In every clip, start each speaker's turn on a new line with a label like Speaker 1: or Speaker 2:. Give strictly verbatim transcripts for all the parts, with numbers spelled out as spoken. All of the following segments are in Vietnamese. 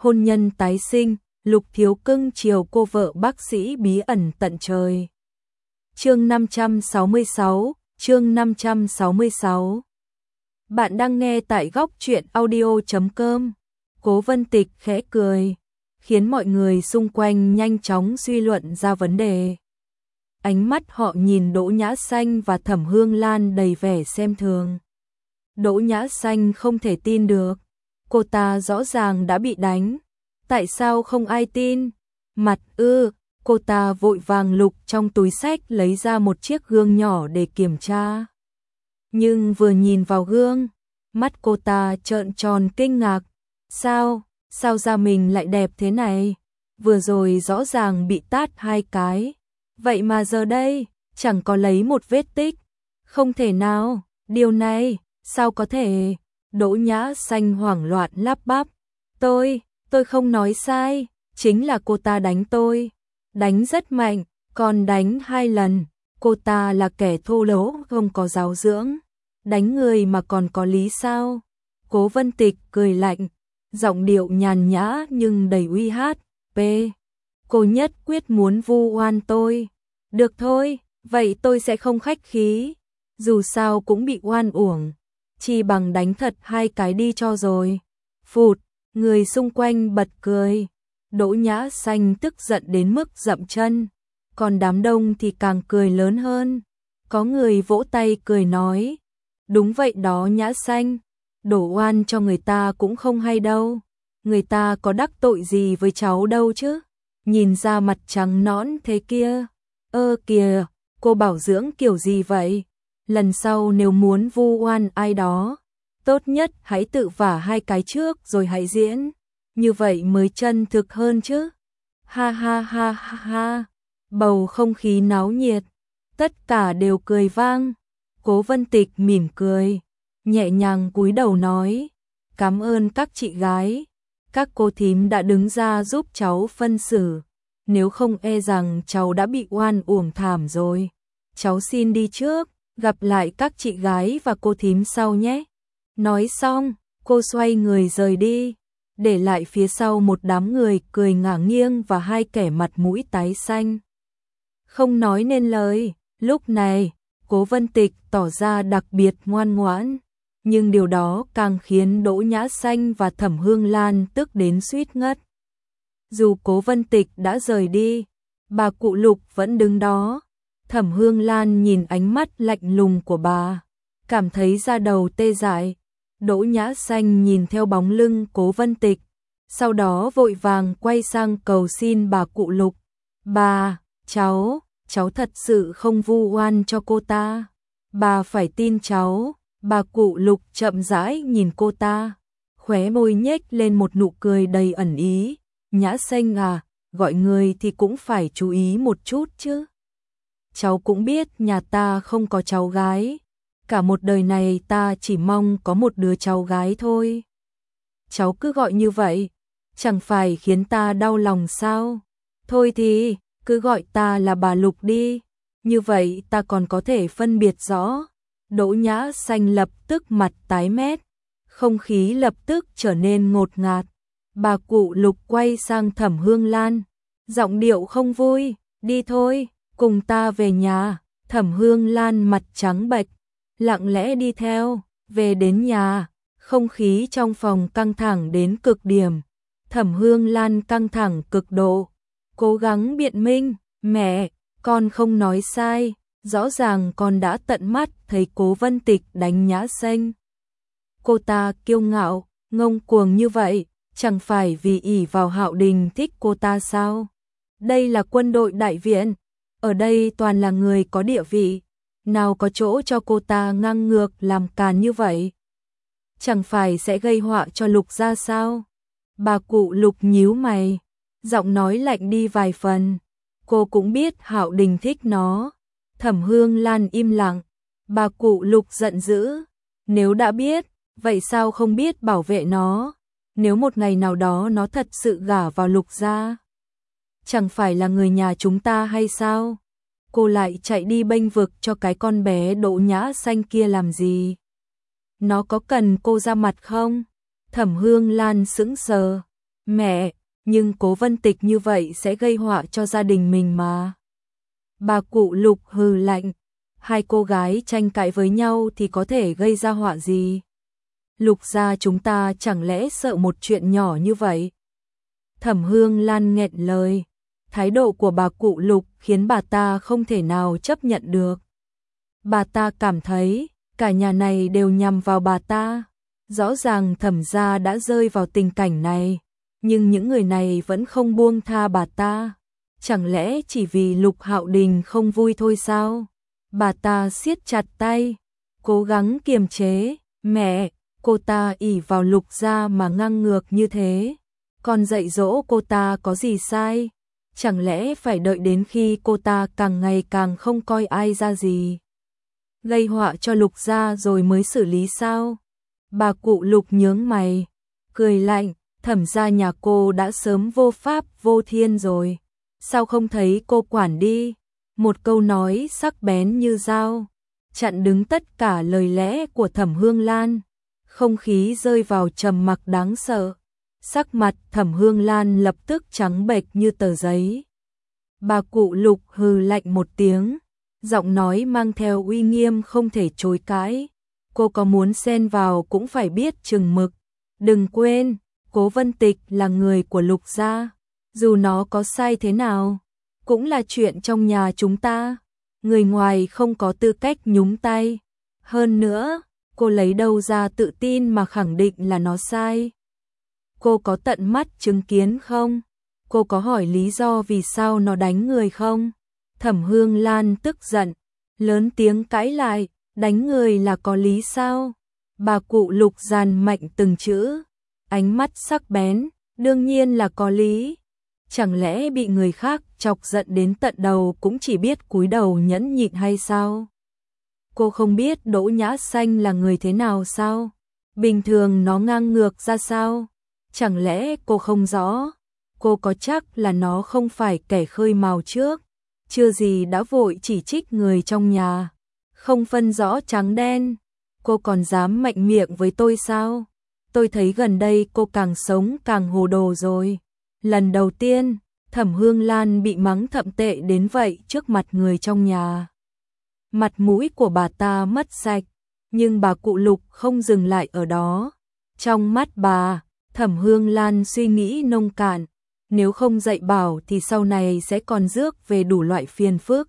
Speaker 1: hôn nhân tái sinh, Lục Thiếu cưng chiều cô vợ bác sĩ bí ẩn tận trời. Chương năm trăm sáu mươi sáu, chương năm trăm sáu mươi sáu. Bạn đang nghe tại góc truyện audio chấm com. Cố Vân Tịch khẽ cười, khiến mọi người xung quanh nhanh chóng suy luận ra vấn đề. Ánh mắt họ nhìn Đỗ Nhã Xanh và Thẩm Hương Lan đầy vẻ xem thường. Đỗ Nhã Xanh không thể tin được, cô ta rõ ràng đã bị đánh, tại sao không ai tin? Mặt ư, cô ta vội vàng lục trong túi xách lấy ra một chiếc gương nhỏ để kiểm tra. Nhưng vừa nhìn vào gương, mắt cô ta trợn tròn kinh ngạc. Sao, sao da mình lại đẹp thế này? Vừa rồi rõ ràng bị tát hai cái, vậy mà giờ đây chẳng có lấy một vết tích. Không thể nào, điều này, sao có thể? Đỗ Nhã Xanh hoảng loạn lắp bắp. Tôi, tôi không nói sai, chính là cô ta đánh tôi. Đánh rất mạnh, còn đánh hai lần. Cô ta là kẻ thô lỗ không có giáo dưỡng. Đánh người mà còn có lý sao? Cố Vân Tịch cười lạnh, giọng điệu nhàn nhã nhưng đầy uy hát. P. Cô nhất quyết muốn vu oan tôi. Được thôi, vậy tôi sẽ không khách khí. Dù sao cũng bị oan uổng, chỉ bằng đánh thật hai cái đi cho rồi. Phụt, người xung quanh bật cười. Đỗ Nhã Xanh tức giận đến mức dậm chân, còn đám đông thì càng cười lớn hơn. Có người vỗ tay cười nói, đúng vậy đó Nhã Xanh, đổ oan cho người ta cũng không hay đâu. Người ta có đắc tội gì với cháu đâu chứ. Nhìn ra mặt trắng nõn thế kia. Ơ kìa, cô bảo dưỡng kiểu gì vậy? Lần sau nếu muốn vu oan ai đó, tốt nhất hãy tự vả hai cái trước rồi hãy diễn. Như vậy mới chân thực hơn chứ. Ha ha ha ha ha. Bầu không khí náo nhiệt, tất cả đều cười vang. Cố Vân Tịch mỉm cười, nhẹ nhàng cúi đầu nói, cảm ơn các chị gái, các cô thím đã đứng ra giúp cháu phân xử, nếu không e rằng cháu đã bị oan uổng thảm rồi. Cháu xin đi trước, gặp lại các chị gái và cô thím sau nhé. Nói xong, cô xoay người rời đi, để lại phía sau một đám người cười ngả nghiêng và hai kẻ mặt mũi tái xanh. Không nói nên lời, lúc này, Cố Vân Tịch tỏ ra đặc biệt ngoan ngoãn, nhưng điều đó càng khiến Đỗ Nhã Xanh và Thẩm Hương Lan tức đến suýt ngất. Dù Cố Vân Tịch đã rời đi, bà cụ Lục vẫn đứng đó. Thẩm Hương Lan nhìn ánh mắt lạnh lùng của bà, cảm thấy da đầu tê dại. Đỗ Nhã Xanh nhìn theo bóng lưng Cố Vân Tịch, sau đó vội vàng quay sang cầu xin bà cụ Lục. Bà, cháu, cháu thật sự không vu oan cho cô ta. Bà phải tin cháu. Bà cụ Lục chậm rãi nhìn cô ta, khóe môi nhếch lên một nụ cười đầy ẩn ý. Nhã Xanh à, gọi người thì cũng phải chú ý một chút chứ. Cháu cũng biết nhà ta không có cháu gái. Cả một đời này ta chỉ mong có một đứa cháu gái thôi. Cháu cứ gọi như vậy, chẳng phải khiến ta đau lòng sao? Thôi thì, cứ gọi ta là bà Lục đi, như vậy ta còn có thể phân biệt rõ. Đỗ Nhã Xanh lập tức mặt tái mét, không khí lập tức trở nên ngột ngạt. Bà cụ Lục quay sang Thẩm Hương Lan, giọng điệu không vui, đi thôi, cùng ta về nhà. Thẩm Hương Lan mặt trắng bệch, lặng lẽ đi theo. Về đến nhà, không khí trong phòng căng thẳng đến cực điểm. Thẩm Hương Lan căng thẳng cực độ, cố gắng biện minh, mẹ, con không nói sai, rõ ràng con đã tận mắt thấy Cố Vân Tịch đánh Nhã Xanh. Cô ta kiêu ngạo, ngông cuồng như vậy, chẳng phải vì ỷ vào Hạo Đình thích cô ta sao? Đây là quân đội đại viện, ở đây toàn là người có địa vị, nào có chỗ cho cô ta ngang ngược làm càn như vậy? Chẳng phải sẽ gây họa cho Lục gia sao? Bà cụ Lục nhíu mày, giọng nói lạnh đi vài phần. Cô cũng biết Hạo Đình thích nó. Thẩm Hương Lan im lặng. Bà cụ Lục giận dữ, nếu đã biết, vậy sao không biết bảo vệ nó? Nếu một ngày nào đó nó thật sự gả vào Lục gia, chẳng phải là người nhà chúng ta hay sao? Cô lại chạy đi bênh vực cho cái con bé Đỗ Nhã Xanh kia làm gì? Nó có cần cô ra mặt không? Thẩm Hương Lan sững sờ, Mẹ, nhưng Cố Vân Tịch như vậy sẽ gây họa cho gia đình mình mà. Bà cụ Lục hừ lạnh, hai cô gái tranh cãi với nhau thì có thể gây ra họa gì? Lục gia chúng ta chẳng lẽ sợ một chuyện nhỏ như vậy? Thẩm Hương Lan nghẹn lời, thái độ của bà cụ Lục khiến bà ta không thể nào chấp nhận được. Bà ta cảm thấy cả nhà này đều nhằm vào bà ta. Rõ ràng Thẩm gia đã rơi vào tình cảnh này, nhưng những người này vẫn không buông tha bà ta. Chẳng lẽ chỉ vì Lục Hạo Đình không vui thôi sao? Bà ta siết chặt tay, cố gắng kiềm chế. Mẹ, cô ta ỷ vào Lục gia mà ngang ngược như thế. Con dạy dỗ cô ta có gì sai? Chẳng lẽ phải đợi đến khi cô ta càng ngày càng không coi ai ra gì, gây họa cho Lục gia rồi mới xử lý sao? Bà cụ Lục nhướng mày, cười lạnh, Thẩm gia nhà cô đã sớm vô pháp vô thiên rồi. Sao không thấy cô quản đi? Một câu nói sắc bén như dao, chặn đứng tất cả lời lẽ của Thẩm Hương Lan. Không khí rơi vào trầm mặc đáng sợ. Sắc mặt Thẩm Hương Lan lập tức trắng bệch như tờ giấy. Bà cụ Lục hừ lạnh một tiếng, giọng nói mang theo uy nghiêm không thể chối cãi. Cô có muốn xen vào cũng phải biết chừng mực. Đừng quên, Cố Vân Tịch là người của Lục gia. Dù nó có sai thế nào, cũng là chuyện trong nhà chúng ta. Người ngoài không có tư cách nhúng tay. Hơn nữa, cô lấy đâu ra tự tin mà khẳng định là nó sai? Cô có tận mắt chứng kiến không? Cô có hỏi lý do vì sao nó đánh người không? Thẩm Hương Lan tức giận, lớn tiếng cãi lại, đánh người là có lý sao? Bà cụ Lục dàn mạnh từng chữ, ánh mắt sắc bén, đương nhiên là có lý. Chẳng lẽ bị người khác chọc giận đến tận đầu cũng chỉ biết cúi đầu nhẫn nhịn hay sao? Cô không biết Đỗ Nhã Xanh là người thế nào sao? Bình thường nó ngang ngược ra sao? Chẳng lẽ cô không rõ? Cô có chắc là nó không phải kẻ khơi mào trước? Chưa gì đã vội chỉ trích người trong nhà, không phân rõ trắng đen. Cô còn dám mạnh miệng với tôi sao? Tôi thấy gần đây cô càng sống càng hồ đồ rồi. Lần đầu tiên, Thẩm Hương Lan bị mắng thậm tệ đến vậy trước mặt người trong nhà. Mặt mũi của bà ta mất sạch, nhưng bà cụ Lục không dừng lại ở đó. Trong mắt bà, Thẩm Hương Lan suy nghĩ nông cạn, nếu không dạy bảo thì sau này sẽ còn rước về đủ loại phiền phức.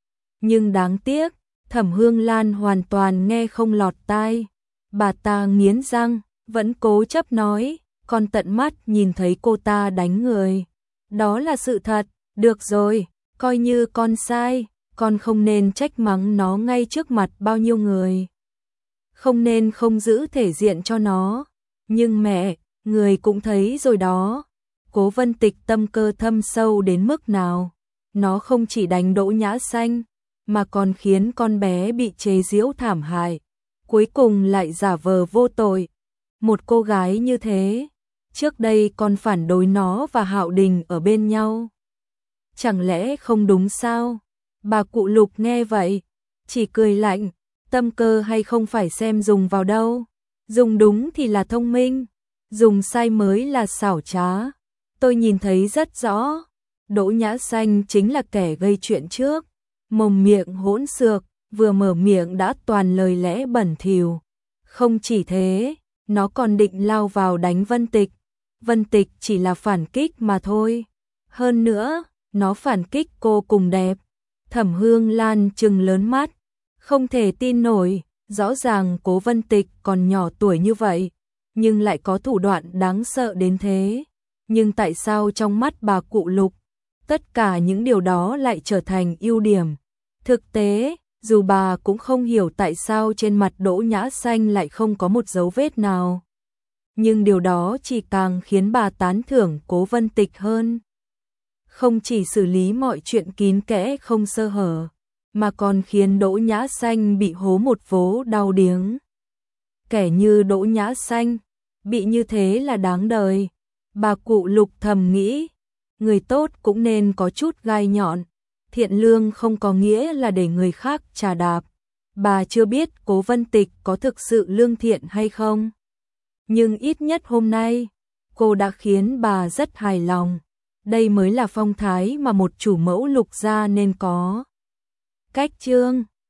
Speaker 1: Nhưng đáng tiếc, Thẩm Hương Lan hoàn toàn nghe không lọt tai. Bà ta nghiến răng, vẫn cố chấp nói, con tận mắt nhìn thấy cô ta đánh người. Đó là sự thật, được rồi, coi như con sai, con không nên trách mắng nó ngay trước mặt bao nhiêu người. Không nên không giữ thể diện cho nó. Nhưng mẹ, người cũng thấy rồi đó. Cố Vân Tịch tâm cơ thâm sâu đến mức nào. Nó không chỉ đánh Đỗ Nhã Xanh, mà còn khiến con bé bị chế giễu thảm hại. Cuối cùng lại giả vờ vô tội. Một cô gái như thế, trước đây còn phản đối nó và Hạo Đình ở bên nhau. Chẳng lẽ không đúng sao? Bà cụ Lục nghe vậy, chỉ cười lạnh, tâm cơ hay không phải xem dùng vào đâu. Dùng đúng thì là thông minh, dùng sai mới là xảo trá. Tôi nhìn thấy rất rõ, Đỗ Nhã Xanh chính là kẻ gây chuyện trước. Mồm miệng hỗn xược, vừa mở miệng đã toàn lời lẽ bẩn thỉu. Không chỉ thế, nó còn định lao vào đánh Vân Tịch. Vân Tịch chỉ là phản kích mà thôi. Hơn nữa, nó phản kích cô cùng đẹp. Thẩm Hương Lan trừng lớn mắt, không thể tin nổi, rõ ràng Cố Vân Tịch còn nhỏ tuổi như vậy, nhưng lại có thủ đoạn đáng sợ đến thế. Nhưng tại sao trong mắt bà cụ Lục, tất cả những điều đó lại trở thành ưu điểm? Thực tế, dù bà cũng không hiểu tại sao trên mặt Đỗ Nhã Xanh lại không có một dấu vết nào. Nhưng điều đó chỉ càng khiến bà tán thưởng Cố Vân Tịch hơn. Không chỉ xử lý mọi chuyện kín kẽ không sơ hở, mà còn khiến Đỗ Nhã Xanh bị hố một vố đau điếng. Kẻ như Đỗ Nhã Xanh, bị như thế là đáng đời. Bà cụ Lục thầm nghĩ, người tốt cũng nên có chút gai nhọn. Thiện lương không có nghĩa là để người khác chà đạp. Bà chưa biết Cố Vân Tịch có thực sự lương thiện hay không. Nhưng ít nhất hôm nay, cô đã khiến bà rất hài lòng. Đây mới là phong thái mà một chủ mẫu Lục gia nên có. Cách Chương